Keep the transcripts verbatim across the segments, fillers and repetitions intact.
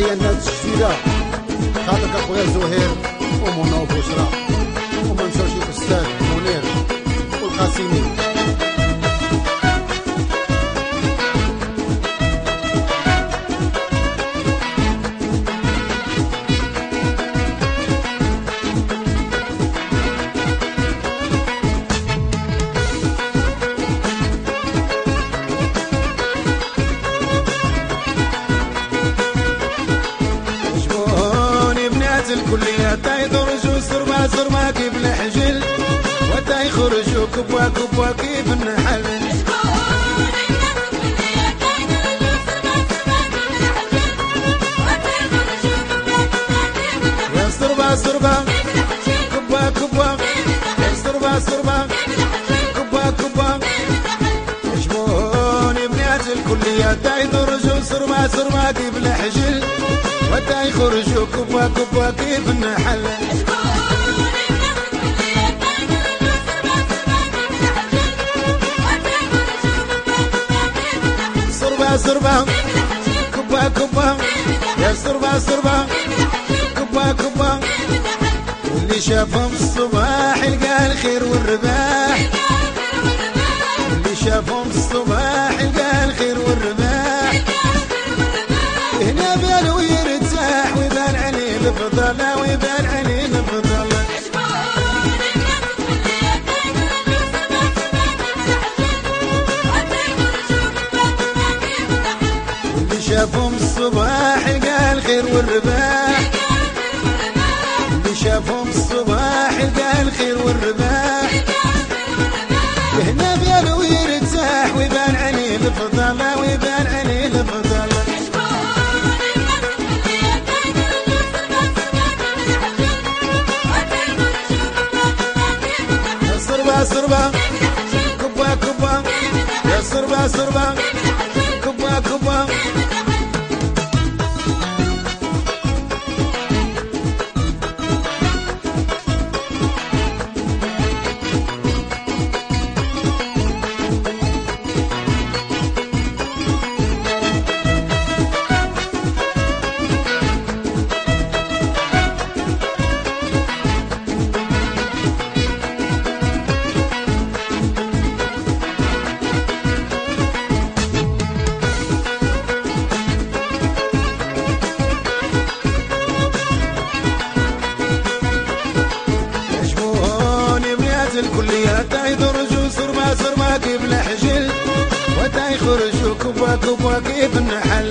تحية الناس الشفيرة خاطرك اخويا زهير ومنى وبشرى، وما نساوش الاستاذ منير والقاسمي. الكلية تا يدرجوا سرما سرما كيف الحجل، وتا يخرجوا كبوا كبوا كيف النحل. يا سربا سربا كبوا كبوا، يا سربا سربا كبوا كبوا. يشبهوني بنات الكلية تا يدرجوا سرما سرما كيف الحجل، وتا يخرجوا كبوا كبوا كيف النحل. سربا سربا كبوا كبوا، يا سربا سربا كبوا كبوا. واللي شافهم الصباح يلقى الخير والرباح، واللي شافهم الصباح يلقى الخير والرباح. هنا بالو يرتاح ويبان عليه الفضل، ويبان عليه الفضل. واللي شافهم الصباح يلقى الخير والرباح، اللي شافهم الصباح يلقى الخير والرباح. هنا بالو يرتاح ويبان عليه الفضل، ويبان عليه الفضل. سربا سربا كبوا كبوا، يا سربا سربا كبوا كبوا. الكلية تا يدرجوا سرما سرما كيف الحجل، وتا يخرجوا كبوا كبوا كيف النحل.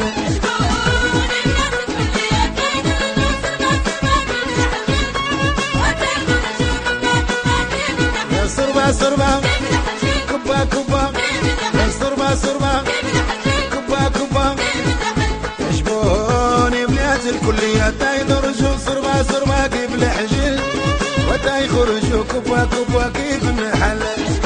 يا سربا سربا كبوا كبوا، يا سربا سربا كبوا كبوا. يشبهوني بنات الكلية تا يدرجوا سرما سرما كيف الحجل، وتا يخرجوا كبوا كبوا كيف النحل.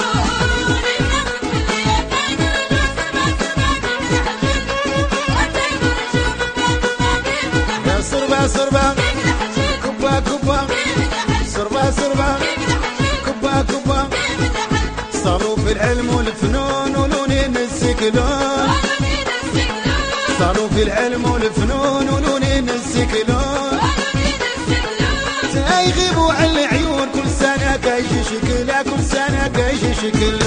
يا سربا سربا كبوا كبوا، سربا سربا كبوا كبوا. صاروا في العلم والفنون ولونين السكلون، صاروا في العلم والفنون ولونين السكلون. يغيبوا على العيون كل سنة كايجي شكل، كل سنة كايجي شكل.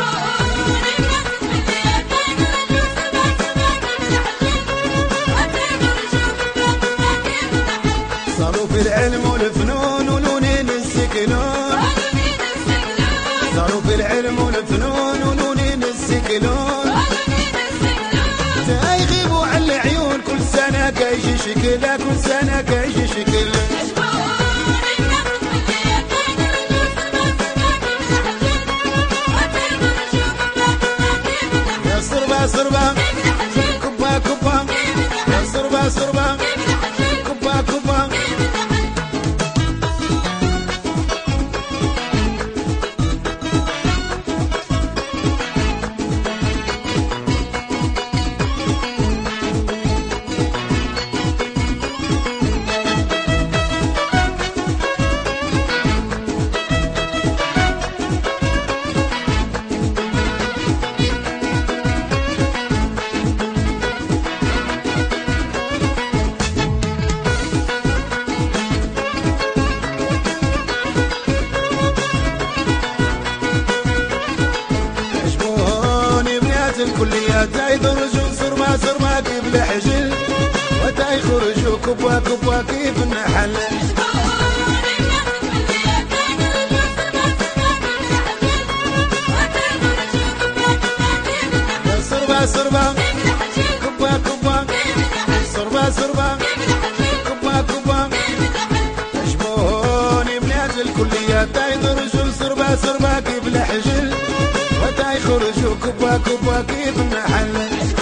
صاروا في العلم والفنون ولونين السكلون، صاروا في العلم والفنون ولونين السكلون. يغيبوا على العيون كل سنة كايجي شكل، كل سنة كايجي شكل. سربا سربا كبوا كبوا، يا سربا سربا كبوا كبوا. يخرجوا كبوا كبوا كيف النحل صربا صربا كبوا كبوا صربا صربا كبوا كبوا يشبهوني بنات الكلية تا يدرجوا صربا صربا كيف الحجل وتا يخرجوا كبوا كبوا كيف النحل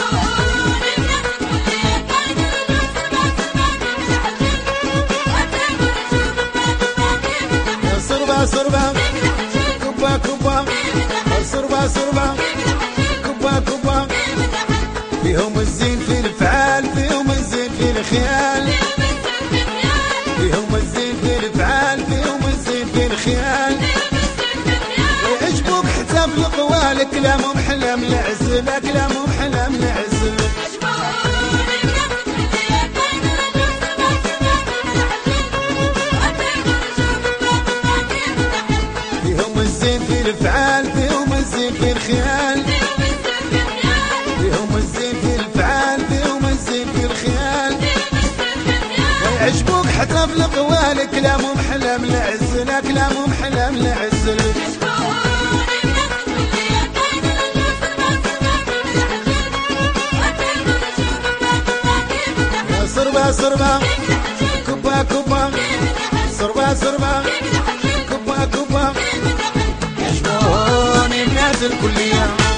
صربا صربا كبوا كبوا صربا صربا كبوا كبوا فيهم الزين في الفعال فيهم الزين في الخيال فيهم الزين في الفعال فيهم الزين في الخيال ويعجبوك حتى في القوال كلامهم حلم العزل كلامهم حلم العزل فيهم الزين في الفعال فيهم الزين في الخيال فيهم الزين في الفعال فيهم الزين في الخيال ويعجبوك حتى في القوال كلامهم حلم العزل كلامهم حلم العزل صربا صربا كبا كبا صربا صربا كبا كبا يشبهوني بنات الكلية